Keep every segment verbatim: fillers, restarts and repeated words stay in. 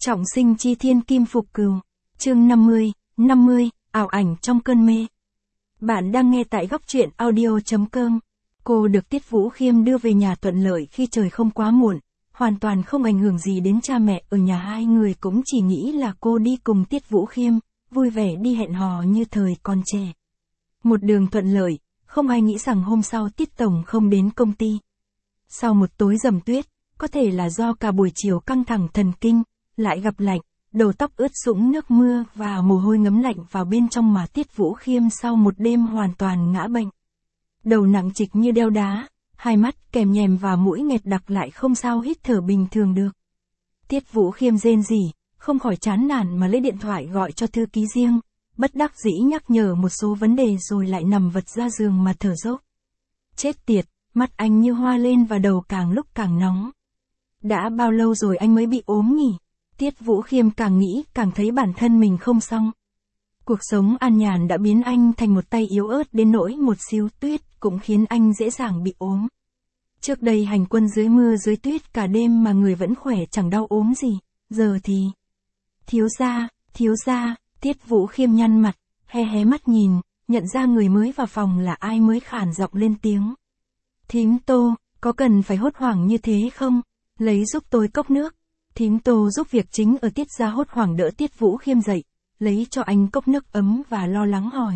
Trọng sinh chi thiên kim phục cừu. Chương năm mươi, năm mươi, ảo ảnh trong cơn mê. Bạn đang nghe tại góc truyện audio chấm com. Cô được Tiết Vũ Khiêm đưa về nhà thuận lợi khi trời không quá muộn, hoàn toàn không ảnh hưởng gì đến cha mẹ ở nhà, hai người cũng chỉ nghĩ là cô đi cùng Tiết Vũ Khiêm, vui vẻ đi hẹn hò như thời còn trẻ. Một đường thuận lợi, không ai nghĩ rằng hôm sau Tiết Tổng không đến công ty. Sau một tối dầm tuyết, có thể là do cả buổi chiều căng thẳng thần kinh, lại gặp lạnh, đầu tóc ướt sũng nước mưa và mồ hôi ngấm lạnh vào bên trong mà Tiết Vũ Khiêm sau một đêm hoàn toàn ngã bệnh. Đầu nặng trịch như đeo đá, hai mắt kèm nhèm và mũi nghẹt đặc lại không sao hít thở bình thường được. Tiết Vũ Khiêm rên rỉ, không khỏi chán nản mà lấy điện thoại gọi cho thư ký riêng, bất đắc dĩ nhắc nhở một số vấn đề rồi lại nằm vật ra giường mà thở dốc. Chết tiệt, mắt anh như hoa lên và đầu càng lúc càng nóng. Đã bao lâu rồi anh mới bị ốm nhỉ? Tiết Vũ Khiêm càng nghĩ càng thấy bản thân mình không xong. Cuộc sống an nhàn đã biến anh thành một tay yếu ớt đến nỗi một xíu tuyết cũng khiến anh dễ dàng bị ốm. Trước đây hành quân dưới mưa dưới tuyết cả đêm mà người vẫn khỏe chẳng đau ốm gì, giờ thì... Thiếu gia, thiếu gia, Tiết Vũ Khiêm nhăn mặt, hé hé mắt nhìn, nhận ra người mới vào phòng là ai mới khản giọng lên tiếng. Thím Tô, có cần phải hốt hoảng như thế không? Lấy giúp tôi cốc nước. Thím Tô giúp việc chính ở Tiết gia hốt hoảng đỡ Tiết Vũ Khiêm dậy, lấy cho anh cốc nước ấm và lo lắng hỏi.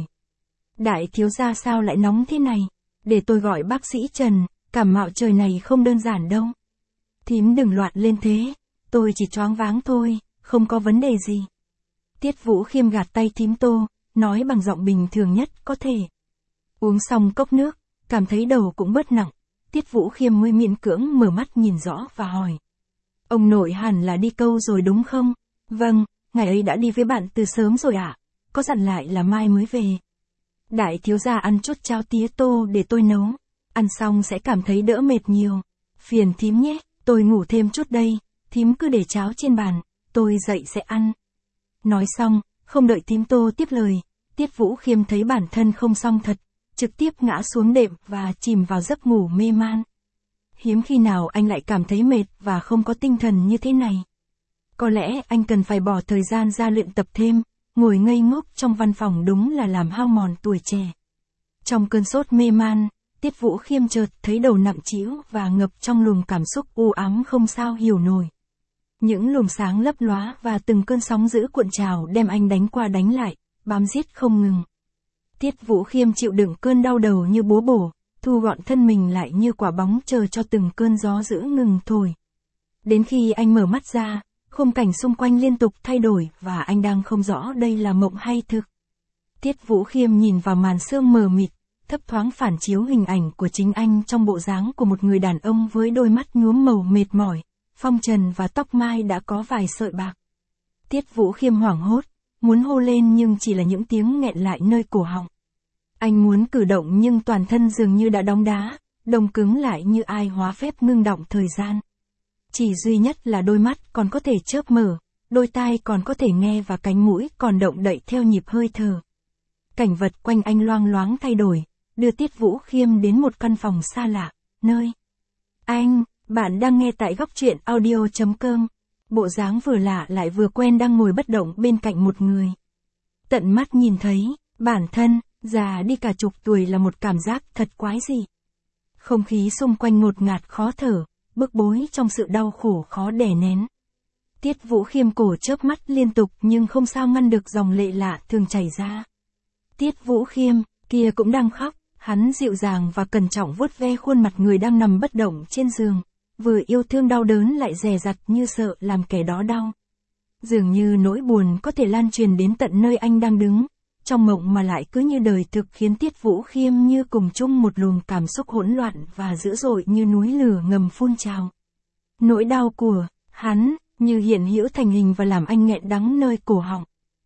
Đại thiếu gia sao lại nóng thế này? Để tôi gọi bác sĩ Trần, cảm mạo trời này không đơn giản đâu. Thím đừng loạn lên thế, tôi chỉ choáng váng thôi, không có vấn đề gì. Tiết Vũ Khiêm gạt tay thím Tô, nói bằng giọng bình thường nhất có thể. Uống xong cốc nước, cảm thấy đầu cũng bớt nặng, Tiết Vũ Khiêm mới miễn cưỡng mở mắt nhìn rõ và hỏi. Ông nội hẳn là đi câu rồi đúng không? Vâng, ngày ấy đã đi với bạn từ sớm rồi ạ, à? Có dặn lại là mai mới về. Đại thiếu gia ăn chút cháo tía tô để tôi nấu, ăn xong sẽ cảm thấy đỡ mệt nhiều. Phiền thím nhé, tôi ngủ thêm chút đây, thím cứ để cháo trên bàn, tôi dậy sẽ ăn. Nói xong, không đợi thím Tô tiếp lời, Tiết Vũ Khiêm thấy bản thân không xong thật, trực tiếp ngã xuống đệm và chìm vào giấc ngủ mê man. Hiếm khi nào anh lại cảm thấy mệt và không có tinh thần như thế này. Có lẽ anh cần phải bỏ thời gian ra luyện tập thêm, ngồi ngây ngốc trong văn phòng đúng là làm hao mòn tuổi trẻ. Trong cơn sốt mê man, Tiết Vũ Khiêm chợt thấy đầu nặng trĩu và ngập trong luồng cảm xúc u ám không sao hiểu nổi. Những luồng sáng lấp lóa và từng cơn sóng dữ cuộn trào đem anh đánh qua đánh lại, bám giết không ngừng. Tiết Vũ Khiêm chịu đựng cơn đau đầu như búa bổ, thu gọn thân mình lại như quả bóng chờ cho từng cơn gió dữ ngừng thổi. Đến khi anh mở mắt ra, khung cảnh xung quanh liên tục thay đổi và anh đang không rõ đây là mộng hay thực. Tiết Vũ Khiêm nhìn vào màn sương mờ mịt, thấp thoáng phản chiếu hình ảnh của chính anh trong bộ dáng của một người đàn ông với đôi mắt nhuốm màu mệt mỏi, phong trần và tóc mai đã có vài sợi bạc. Tiết Vũ Khiêm hoảng hốt, muốn hô lên nhưng chỉ là những tiếng nghẹn lại nơi cổ họng. Anh muốn cử động nhưng toàn thân dường như đã đóng đá, đông cứng lại như ai hóa phép ngưng động thời gian. Chỉ duy nhất là đôi mắt còn có thể chớp mở, đôi tai còn có thể nghe và cánh mũi còn động đậy theo nhịp hơi thở. Cảnh vật quanh anh loang loáng thay đổi, đưa Tiết Vũ Khiêm đến một căn phòng xa lạ, nơi... Anh, bạn đang nghe tại góc truyện audio chấm com. Bộ dáng vừa lạ lại vừa quen đang ngồi bất động bên cạnh một người. Tận mắt nhìn thấy, bản thân, già đi cả chục tuổi là một cảm giác thật quái dị. Không khí xung quanh ngột ngạt khó thở, bức bối trong sự đau khổ khó đè nén. Tiết Vũ Khiêm cổ chớp mắt liên tục nhưng không sao ngăn được dòng lệ lạ thường chảy ra. Tiết Vũ Khiêm, kia cũng đang khóc, hắn dịu dàng và cẩn trọng vuốt ve khuôn mặt người đang nằm bất động trên giường, vừa yêu thương đau đớn lại dè dặt như sợ làm kẻ đó đau. Dường như nỗi buồn có thể lan truyền đến tận nơi anh đang đứng, trong mộng mà lại cứ như đời thực khiến Tiết Vũ Khiêm như cùng chung một luồng cảm xúc hỗn loạn và dữ dội như núi lửa ngầm phun trào. Nỗi đau của hắn như hiện hữu thành hình và làm anh nghẹn đắng nơi cổ họng.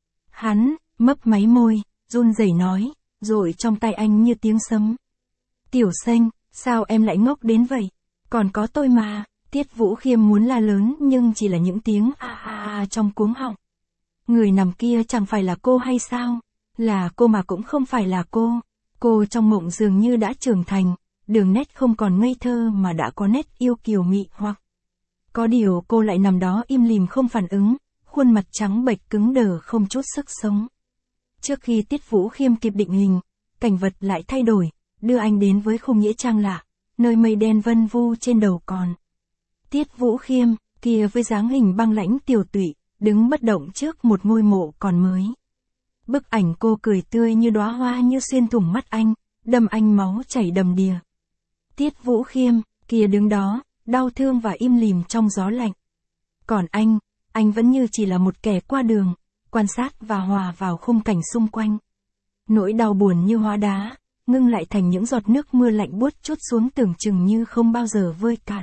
Hắn mấp máy môi, run rẩy nói, rồi trong tay anh như tiếng sấm. Tiểu Xanh, sao em lại ngốc đến vậy? Còn có tôi mà. Tiết Vũ Khiêm muốn la lớn nhưng chỉ là những tiếng a a a trong cuống họng. Người nằm kia chẳng phải là cô hay sao? Là cô mà cũng không phải là cô. Cô trong mộng dường như đã trưởng thành, đường nét không còn ngây thơ mà đã có nét yêu kiều mị hoặc. Có điều cô lại nằm đó im lìm không phản ứng, khuôn mặt trắng bệch cứng đờ không chút sức sống. Trước khi Tiết Vũ Khiêm kịp định hình, cảnh vật lại thay đổi, đưa anh đến với khung nghĩa trang lạ, nơi mây đen vân vu trên đầu còn. Tiết Vũ Khiêm, kia với dáng hình băng lãnh tiều tụy, đứng bất động trước một ngôi mộ còn mới. Bức ảnh cô cười tươi như đóa hoa như xuyên thủng mắt anh, đâm anh máu chảy đầm đìa. Tiết Vũ Khiêm, kia đứng đó, đau thương và im lìm trong gió lạnh. Còn anh, anh vẫn như chỉ là một kẻ qua đường, quan sát và hòa vào khung cảnh xung quanh. Nỗi đau buồn như hóa đá, ngưng lại thành những giọt nước mưa lạnh buốt trút xuống tưởng chừng như không bao giờ vơi cạn.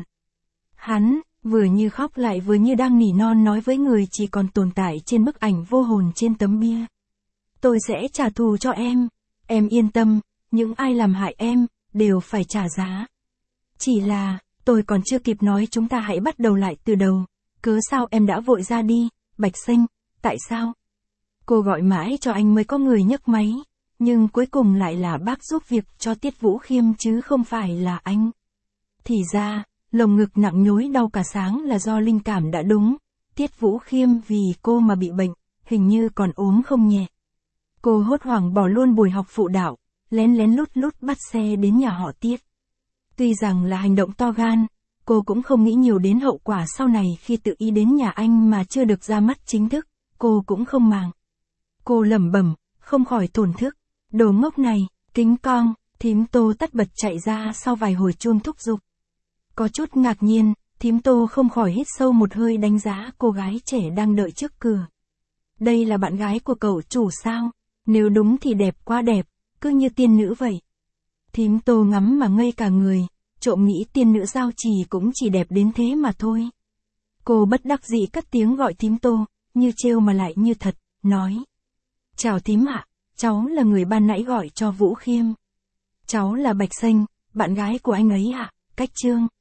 Hắn, vừa như khóc lại vừa như đang nỉ non nói với người chỉ còn tồn tại trên bức ảnh vô hồn trên tấm bia. Tôi sẽ trả thù cho em, em yên tâm, những ai làm hại em, đều phải trả giá. Chỉ là, tôi còn chưa kịp nói chúng ta hãy bắt đầu lại từ đầu, cớ sao em đã vội ra đi, Bạch Sinh, tại sao? Cô gọi mãi cho anh mới có người nhấc máy, nhưng cuối cùng lại là bác giúp việc cho Tiết Vũ Khiêm chứ không phải là anh. Thì ra, lồng ngực nặng nhối đau cả sáng là do linh cảm đã đúng, Tiết Vũ Khiêm vì cô mà bị bệnh, hình như còn ốm không nhẹ. Cô hốt hoảng bỏ luôn buổi học phụ đạo, lén lén lút lút bắt xe đến nhà họ Tiết. Tuy rằng là hành động to gan, cô cũng không nghĩ nhiều đến hậu quả sau này khi tự ý đến nhà anh mà chưa được ra mắt chính thức, cô cũng không màng. Cô lẩm bẩm, không khỏi thổn thức, đồ ngốc này, kính con, thím Tô tất bật chạy ra sau vài hồi chuông thúc giục. Có chút ngạc nhiên, thím Tô không khỏi hít sâu một hơi đánh giá cô gái trẻ đang đợi trước cửa. Đây là bạn gái của cậu chủ sao? Nếu đúng thì đẹp quá đẹp, cứ như tiên nữ vậy. Thím Tô ngắm mà ngây cả người, trộm nghĩ tiên nữ giao trì cũng chỉ đẹp đến thế mà thôi. Cô bất đắc dĩ cất tiếng gọi thím Tô, như trêu mà lại như thật, nói. Chào thím ạ, cháu là người ban nãy gọi cho Vũ Khiêm. Cháu là Bạch Sinh, bạn gái của anh ấy ạ, Cách Trương.